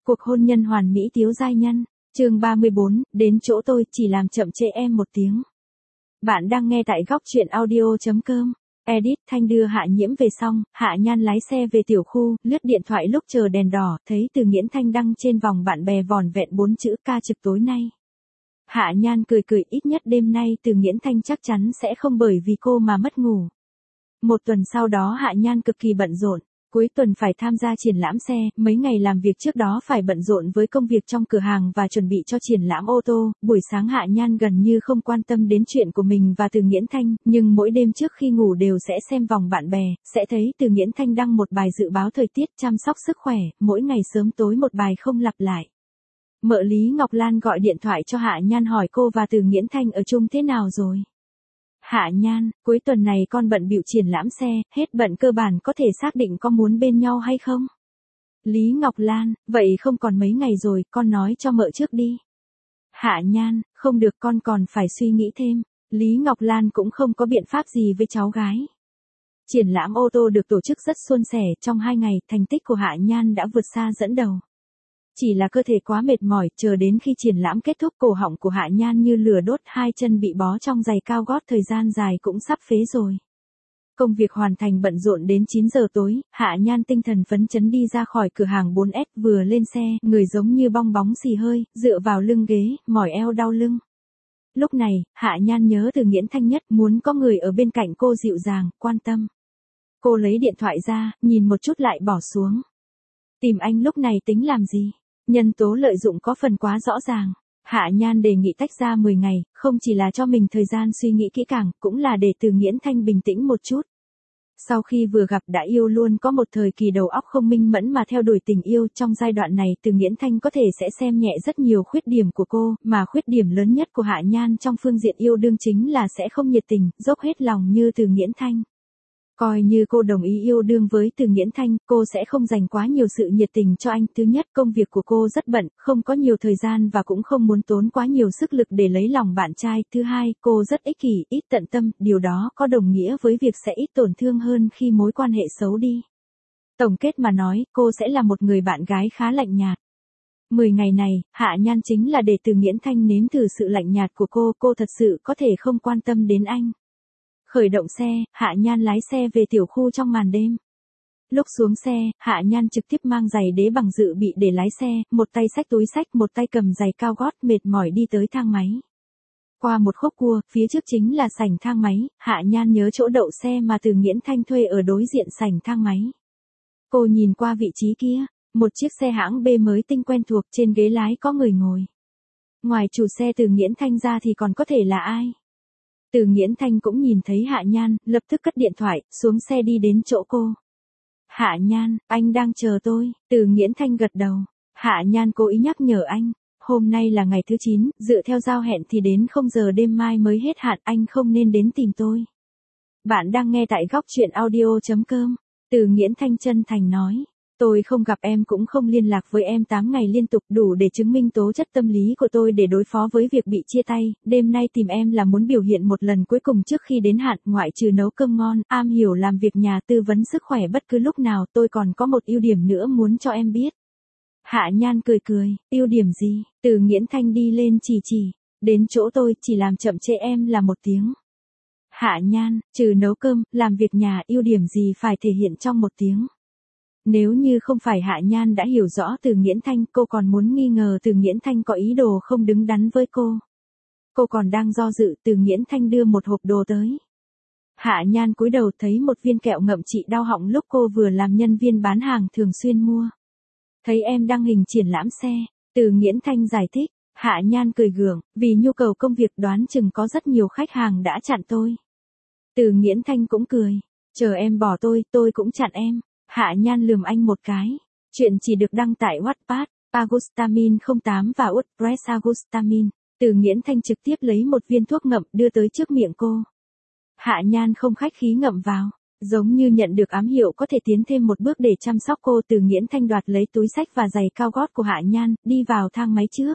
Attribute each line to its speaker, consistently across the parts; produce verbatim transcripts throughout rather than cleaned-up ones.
Speaker 1: Cuộc hôn nhân hoàn mỹ Tiếu giai nhân, chương ba mươi bốn, đến chỗ tôi chỉ làm chậm trễ em một tiếng. Bạn đang nghe tại góc truyện audio chấm com. Edit Thanh đưa Hạ Nhiễm về xong, Hạ Nhan lái xe về tiểu khu, lướt điện thoại lúc chờ đèn đỏ, thấy Từ Nghiễn Thanh đăng trên vòng bạn bè vỏn vẹn bốn chữ ca trực tối nay. Hạ Nhan cười cười, ít nhất đêm nay Từ Nghiễn Thanh chắc chắn sẽ không bởi vì cô mà mất ngủ. Một tuần sau đó Hạ Nhan cực kỳ bận rộn. Cuối tuần phải tham gia triển lãm xe, mấy ngày làm việc trước đó phải bận rộn với công việc trong cửa hàng và chuẩn bị cho triển lãm ô tô. Buổi sáng Hạ Nhan gần như không quan tâm đến chuyện của mình và Từ Nghiễn Thanh, nhưng mỗi đêm trước khi ngủ đều sẽ xem vòng bạn bè, sẽ thấy Từ Nghiễn Thanh đăng một bài dự báo thời tiết, chăm sóc sức khỏe, mỗi ngày sớm tối một bài không lặp lại. Mợ Lý Ngọc Lan gọi điện thoại cho Hạ Nhan hỏi cô và Từ Nghiễn Thanh ở chung thế nào rồi. Hạ Nhan, cuối tuần này con bận bịu triển lãm xe, hết bận cơ bản có thể xác định có muốn bên nhau hay không? Lý Ngọc Lan, vậy không còn mấy ngày rồi, con nói cho mợ trước đi. Hạ Nhan, không được, con còn phải suy nghĩ thêm. Lý Ngọc Lan cũng không có biện pháp gì với cháu gái. Triển lãm ô tô được tổ chức rất suôn sẻ, trong hai ngày, thành tích của Hạ Nhan đã vượt xa dẫn đầu. Chỉ là cơ thể quá mệt mỏi, chờ đến khi triển lãm kết thúc cổ họng của Hạ Nhan như lửa đốt, hai chân bị bó trong giày cao gót thời gian dài cũng sắp phế rồi. Công việc hoàn thành bận rộn đến chín giờ tối, Hạ Nhan tinh thần phấn chấn đi ra khỏi cửa hàng bốn S, vừa lên xe, người giống như bong bóng xì hơi, dựa vào lưng ghế, mỏi eo đau lưng. Lúc này, Hạ Nhan nhớ Từ Nghiễn Thanh nhất, muốn có người ở bên cạnh cô dịu dàng, quan tâm. Cô lấy điện thoại ra, nhìn một chút lại bỏ xuống. Tìm anh lúc này tính làm gì? Nhân tố lợi dụng có phần quá rõ ràng. Hạ Nhan đề nghị tách ra mười ngày, không chỉ là cho mình thời gian suy nghĩ kỹ càng, cũng là để Từ Nghiễn Thanh bình tĩnh một chút. Sau khi vừa gặp đã yêu luôn có một thời kỳ đầu óc không minh mẫn mà theo đuổi tình yêu, trong giai đoạn này Từ Nghiễn Thanh có thể sẽ xem nhẹ rất nhiều khuyết điểm của cô, mà khuyết điểm lớn nhất của Hạ Nhan trong phương diện yêu đương chính là sẽ không nhiệt tình, dốc hết lòng như Từ Nghiễn Thanh. Coi như cô đồng ý yêu đương với Từ Nghiễn Thanh, cô sẽ không dành quá nhiều sự nhiệt tình cho anh. Thứ nhất, công việc của cô rất bận, không có nhiều thời gian và cũng không muốn tốn quá nhiều sức lực để lấy lòng bạn trai. Thứ hai, cô rất ích kỷ, ít tận tâm, điều đó có đồng nghĩa với việc sẽ ít tổn thương hơn khi mối quan hệ xấu đi. Tổng kết mà nói, cô sẽ là một người bạn gái khá lạnh nhạt. Mười ngày này, Hạ Nhan chính là để Từ Nghiễn Thanh nếm thử sự lạnh nhạt của cô, cô thật sự có thể không quan tâm đến anh. Khởi động xe, Hạ Nhan lái xe về tiểu khu trong màn đêm. Lúc xuống xe, Hạ Nhan trực tiếp mang giày đế bằng dự bị để lái xe, một tay xách túi xách, một tay cầm giày cao gót, mệt mỏi đi tới thang máy. Qua một khúc cua, phía trước chính là sảnh thang máy, Hạ Nhan nhớ chỗ đậu xe mà Từ Nghiễn Thanh thuê ở đối diện sảnh thang máy. Cô nhìn qua vị trí kia, một chiếc xe hãng B mới tinh quen thuộc, trên ghế lái có người ngồi. Ngoài chủ xe Từ Nghiễn Thanh ra thì còn có thể là ai? Từ Nghiễn Thanh cũng nhìn thấy Hạ Nhan, lập tức cất điện thoại, xuống xe đi đến chỗ cô. Hạ Nhan, anh đang chờ tôi. Từ Nghiễn Thanh gật đầu. Hạ Nhan cố ý nhắc nhở anh, hôm nay là ngày thứ chín, dựa theo giao hẹn thì đến không giờ đêm mai mới hết hạn, anh không nên đến tìm tôi. Bạn đang nghe tại góc truyện audio chấm com. Từ Nghiễn Thanh chân thành nói. Tôi không gặp em cũng không liên lạc với em tám ngày liên tục, đủ để chứng minh tố chất tâm lý của tôi để đối phó với việc bị chia tay. Đêm nay tìm em là muốn biểu hiện một lần cuối cùng trước khi đến hạn, ngoại trừ nấu cơm ngon, am hiểu làm việc nhà, tư vấn sức khỏe bất cứ lúc nào, tôi còn có một ưu điểm nữa muốn cho em biết. Hạ Nhan cười cười, ưu điểm gì? Từ Nghiễn Thanh đi lên chỉ chỉ, đến chỗ tôi chỉ làm chậm trễ em là một tiếng. Hạ Nhan, trừ nấu cơm, làm việc nhà, ưu điểm gì phải thể hiện trong một tiếng? Nếu như không phải Hạ Nhan đã hiểu rõ Từ Nghiễn Thanh, cô còn muốn nghi ngờ Từ Nghiễn Thanh có ý đồ không đứng đắn với cô. Cô còn đang do dự, Từ Nghiễn Thanh đưa một hộp đồ tới. Hạ Nhan cúi đầu thấy một viên kẹo ngậm trị đau họng lúc cô vừa làm nhân viên bán hàng thường xuyên mua. Thấy em đăng hình triển lãm xe, Từ Nghiễn Thanh giải thích. Hạ Nhan cười gượng, vì nhu cầu công việc đoán chừng có rất nhiều khách hàng đã chặn tôi. Từ Nghiễn Thanh cũng cười, chờ em bỏ tôi, tôi cũng chặn em. Hạ Nhan lườm anh một cái. Chuyện chỉ được đăng tại Wattpad, Agustamin không tám và WordPress Agustamin. Từ Nghiễn Thanh trực tiếp lấy một viên thuốc ngậm đưa tới trước miệng cô. Hạ Nhan không khách khí ngậm vào, giống như nhận được ám hiệu có thể tiến thêm một bước để chăm sóc cô. Từ Nghiễn Thanh đoạt lấy túi xách và giày cao gót của Hạ Nhan, đi vào thang máy trước.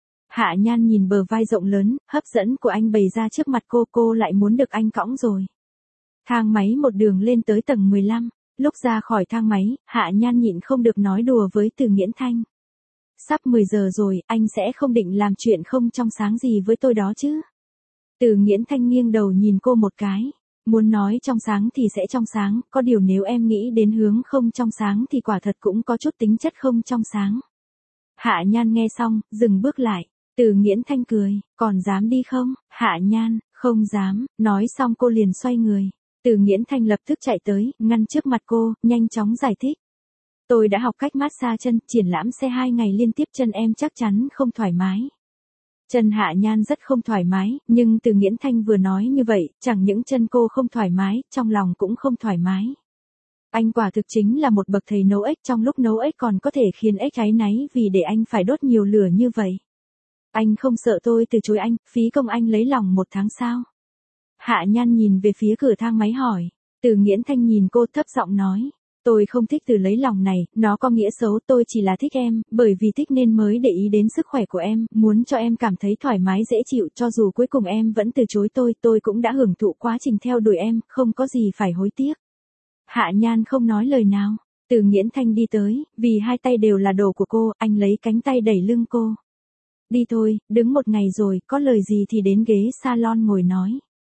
Speaker 1: Hạ Nhan nhìn bờ vai rộng lớn, hấp dẫn của anh bày ra trước mặt cô, cô lại muốn được anh cõng rồi. Thang máy một đường lên tới tầng mười lăm. Lúc ra khỏi thang máy, Hạ Nhan nhịn không được nói đùa với Từ Nghiễn Thanh. sắp mười giờ rồi, anh sẽ không định làm chuyện không trong sáng gì với tôi đó chứ? Từ Nghiễn Thanh nghiêng đầu nhìn cô một cái. Muốn nói trong sáng thì sẽ trong sáng, có điều nếu em nghĩ đến hướng không trong sáng thì quả thật cũng có chút tính chất không trong sáng. Hạ Nhan nghe xong, dừng bước lại. Từ Nghiễn Thanh cười, còn dám đi không? Hạ Nhan, không dám, nói xong cô liền xoay người. Từ Nghiễn Thanh lập tức chạy tới, ngăn trước mặt cô, nhanh chóng giải thích. Tôi đã học cách massage chân, triển lãm xe hai ngày liên tiếp chân em chắc chắn không thoải mái. Chân Hạ Nhan rất không thoải mái, nhưng Từ Nghiễn Thanh vừa nói như vậy, chẳng những chân cô không thoải mái, trong lòng cũng không thoải mái. Anh quả thực chính là một bậc thầy nấu ếch, trong lúc nấu ếch còn có thể khiến ếch áy náy vì để anh phải đốt nhiều lửa như vậy. Anh không sợ tôi từ chối anh, phí công anh lấy lòng một tháng sao? Hạ Nhan nhìn về phía cửa thang máy hỏi. Từ Nghiễn Thanh nhìn cô thấp giọng nói. Tôi không thích từ lấy lòng này, nó có nghĩa xấu, tôi chỉ là thích em, bởi vì thích nên mới để ý đến sức khỏe của em, muốn cho em cảm thấy thoải mái dễ chịu, cho dù cuối cùng em vẫn từ chối tôi, tôi cũng đã hưởng thụ quá trình theo đuổi em, không có gì phải hối tiếc. Hạ Nhan không nói lời nào. Từ Nghiễn Thanh đi tới, vì hai tay đều là đồ của cô, anh lấy cánh tay đẩy lưng cô. Đi thôi, đứng một ngày rồi, có lời gì thì đến ghế salon ngồi nói.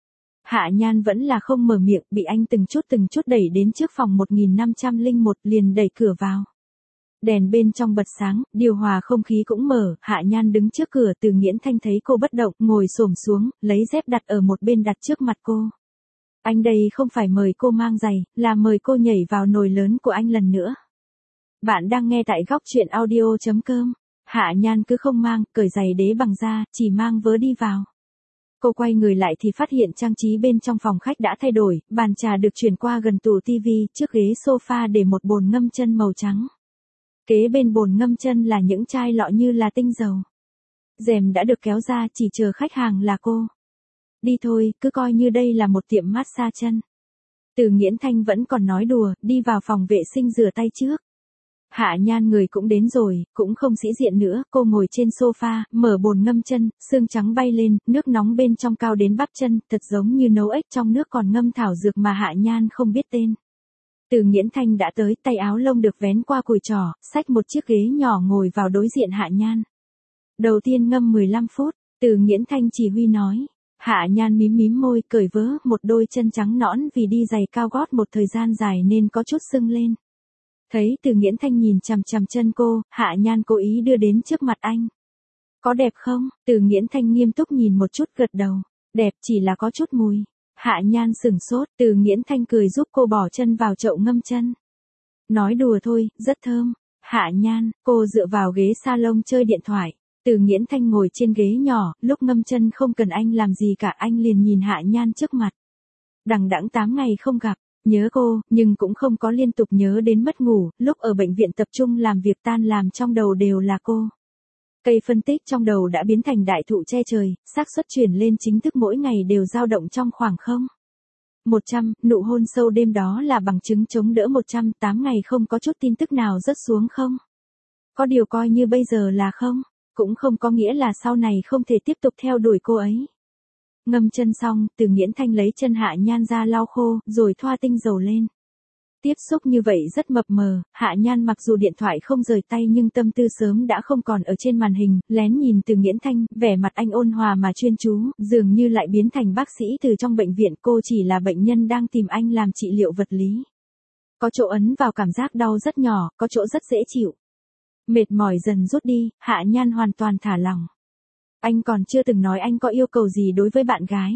Speaker 1: Hạ Nhan vẫn là không mở miệng, bị anh từng chút từng chút đẩy đến trước phòng một nghìn năm trăm lẻ một, liền đẩy cửa vào. Đèn bên trong bật sáng, điều hòa không khí cũng mở, Hạ Nhan đứng trước cửa, Từ Nghiễn Thanh thấy cô bất động, ngồi xổm xuống, lấy dép đặt ở một bên đặt trước mặt cô. Anh đây không phải mời cô mang giày, là mời cô nhảy vào nồi lớn của anh lần nữa. Bạn đang nghe tại góc truyện audio chấm com. Hạ Nhan cứ không mang, cởi giày đế bằng da, chỉ mang vớ đi vào. Cô quay người lại thì phát hiện trang trí bên trong phòng khách đã thay đổi, bàn trà được chuyển qua gần tủ tivi, trước ghế sofa để một bồn ngâm chân màu trắng. Kế bên bồn ngâm chân là những chai lọ như là tinh dầu. Rèm đã được kéo ra, chỉ chờ khách hàng là cô. Đi thôi, cứ coi như đây là một tiệm massage chân. Từ Nghiễn Thanh vẫn còn nói đùa, đi vào phòng vệ sinh rửa tay trước. Hạ Nhan người cũng đến rồi, cũng không sĩ diện nữa, cô ngồi trên sofa, mở bồn ngâm chân, xương trắng bay lên, nước nóng bên trong cao đến bắp chân, thật giống như nấu ếch trong nước còn ngâm thảo dược mà Hạ Nhan không biết tên. Từ Nghiễn Thanh đã tới, tay áo lông được vén qua cùi trỏ, xách một chiếc ghế nhỏ ngồi vào đối diện Hạ Nhan. Đầu tiên ngâm mười lăm phút, Từ Nghiễn Thanh chỉ huy nói. Hạ Nhan mím mím môi, cởi vớ, một đôi chân trắng nõn vì đi giày cao gót một thời gian dài nên có chút sưng lên. Thấy Từ Nghiễn Thanh nhìn chằm chằm chân cô, Hạ Nhan cố ý đưa đến trước mặt anh. Có đẹp không? Từ Nghiễn Thanh nghiêm túc nhìn một chút, gật đầu. Đẹp, chỉ là có chút mùi. Hạ Nhan sửng sốt, Từ Nghiễn Thanh cười giúp cô bỏ chân vào chậu ngâm chân. Nói đùa thôi, rất thơm. Hạ Nhan, cô dựa vào ghế salon chơi điện thoại. Từ Nghiễn Thanh ngồi trên ghế nhỏ, lúc ngâm chân không cần anh làm gì cả, anh liền nhìn Hạ Nhan trước mặt. Đằng đẵng tám ngày không gặp. Nhớ cô, nhưng cũng không có liên tục nhớ đến mất ngủ, lúc ở bệnh viện tập trung làm việc tan làm trong đầu đều là cô. Cây phân tích trong đầu đã biến thành đại thụ che trời, xác suất chuyển lên chính thức mỗi ngày đều dao động trong khoảng không. một trăm, nụ hôn sâu đêm đó là bằng chứng chống đỡ một trăm tám ngày không có chút tin tức nào rớt xuống không. Có điều coi như bây giờ là không, cũng không có nghĩa là sau này không thể tiếp tục theo đuổi cô ấy. Ngâm chân xong, Từ Nghiễn Thanh lấy chân Hạ Nhan ra lau khô, rồi thoa tinh dầu lên. Tiếp xúc như vậy rất mập mờ, Hạ Nhan mặc dù điện thoại không rời tay nhưng tâm tư sớm đã không còn ở trên màn hình, lén nhìn Từ Nghiễn Thanh, vẻ mặt anh ôn hòa mà chuyên chú, dường như lại biến thành bác sĩ từ trong bệnh viện, cô chỉ là bệnh nhân đang tìm anh làm trị liệu vật lý. Có chỗ ấn vào cảm giác đau rất nhỏ, có chỗ rất dễ chịu. Mệt mỏi dần rút đi, Hạ Nhan hoàn toàn thả lỏng. Anh còn chưa từng nói anh có yêu cầu gì đối với bạn gái.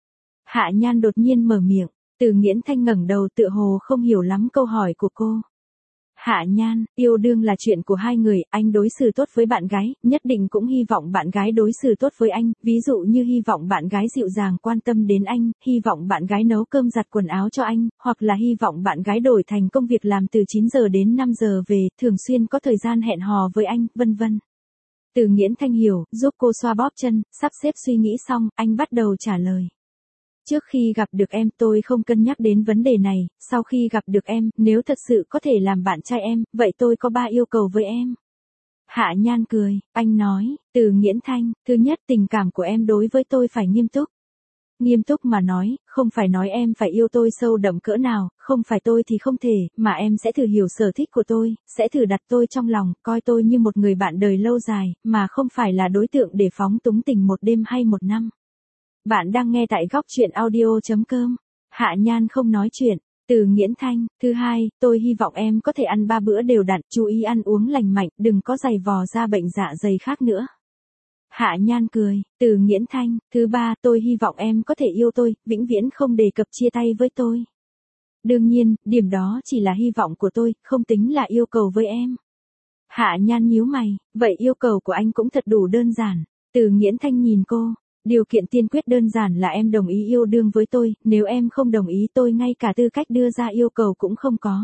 Speaker 1: Hạ Nhan đột nhiên mở miệng, Từ Nghiễn Thanh ngẩng đầu tựa hồ không hiểu lắm câu hỏi của cô. Hạ Nhan, yêu đương là chuyện của hai người, anh đối xử tốt với bạn gái, nhất định cũng hy vọng bạn gái đối xử tốt với anh, ví dụ như hy vọng bạn gái dịu dàng quan tâm đến anh, hy vọng bạn gái nấu cơm giặt quần áo cho anh, hoặc là hy vọng bạn gái đổi thành công việc làm từ chín giờ đến năm giờ về, thường xuyên có thời gian hẹn hò với anh, vân vân. Từ Nghiễn Thanh hiểu, giúp cô xoa bóp chân, sắp xếp suy nghĩ xong, anh bắt đầu trả lời. Trước khi gặp được em tôi không cân nhắc đến vấn đề này, sau khi gặp được em, nếu thật sự có thể làm bạn trai em, vậy tôi có ba yêu cầu với em. Hạ Nhan cười, anh nói, Từ Nghiễn Thanh, thứ nhất tình cảm của em đối với tôi phải nghiêm túc. Nghiêm túc mà nói, không phải nói em phải yêu tôi sâu đậm cỡ nào, không phải tôi thì không thể, mà em sẽ thử hiểu sở thích của tôi, sẽ thử đặt tôi trong lòng, coi tôi như một người bạn đời lâu dài, mà không phải là đối tượng để phóng túng tình một đêm hay một năm. Bạn đang nghe tại góc chuyện audio chấm com. Hạ Nhan không nói chuyện. Từ Nghiễn Thanh. Thứ hai, tôi hy vọng em có thể ăn ba bữa đều đặn, chú ý ăn uống lành mạnh, đừng có giày vò ra bệnh dạ dày khác nữa. Hạ Nhan cười. Từ Nghiễn Thanh. Thứ ba, tôi hy vọng em có thể yêu tôi, vĩnh viễn không đề cập chia tay với tôi. Đương nhiên, điểm đó chỉ là hy vọng của tôi, không tính là yêu cầu với em. Hạ Nhan nhíu mày, vậy yêu cầu của anh cũng thật đủ đơn giản. Từ Nghiễn Thanh nhìn cô. Điều kiện tiên quyết đơn giản là em đồng ý yêu đương với tôi, nếu em không đồng ý tôi ngay cả tư cách đưa ra yêu cầu cũng không có.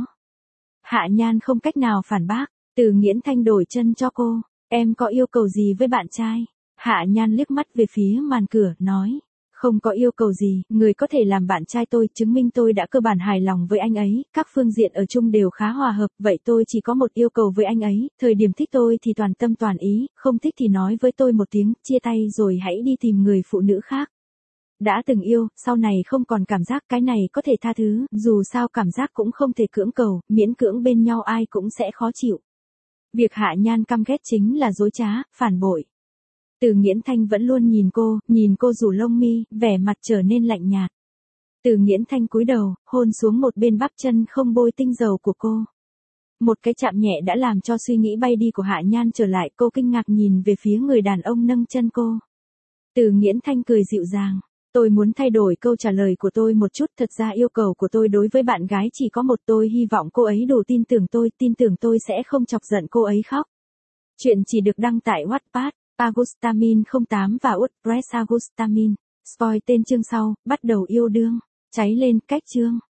Speaker 1: Hạ Nhan không cách nào phản bác. Từ Nghiễn Thanh đổi chân cho cô. Em có yêu cầu gì với bạn trai? Hạ Nhan liếc mắt về phía màn cửa, nói. Không có yêu cầu gì, người có thể làm bạn trai tôi, chứng minh tôi đã cơ bản hài lòng với anh ấy, các phương diện ở chung đều khá hòa hợp, vậy tôi chỉ có một yêu cầu với anh ấy, thời điểm thích tôi thì toàn tâm toàn ý, không thích thì nói với tôi một tiếng, chia tay rồi hãy đi tìm người phụ nữ khác. Đã từng yêu, sau này không còn cảm giác, cái này có thể tha thứ, dù sao cảm giác cũng không thể cưỡng cầu, miễn cưỡng bên nhau ai cũng sẽ khó chịu. Việc Hạ Nhan căm ghét chính là dối trá, phản bội. Từ Nghiễn Thanh vẫn luôn nhìn cô, nhìn cô rủ lông mi, vẻ mặt trở nên lạnh nhạt. Từ Nghiễn Thanh cúi đầu, hôn xuống một bên bắp chân không bôi tinh dầu của cô. Một cái chạm nhẹ đã làm cho suy nghĩ bay đi của Hạ Nhan trở lại, cô kinh ngạc nhìn về phía người đàn ông nâng chân cô. Từ Nghiễn Thanh cười dịu dàng. Tôi muốn thay đổi câu trả lời của tôi một chút, thật ra yêu cầu của tôi đối với bạn gái chỉ có một, tôi hy vọng cô ấy đủ tin tưởng tôi, tin tưởng tôi sẽ không chọc giận cô ấy khóc. Chuyện chỉ được đăng tại Wattpad. Agustamin không tám và WordPress Agustamin. Spoil tên chương sau, bắt đầu yêu đương. Cháy lên, cách chương.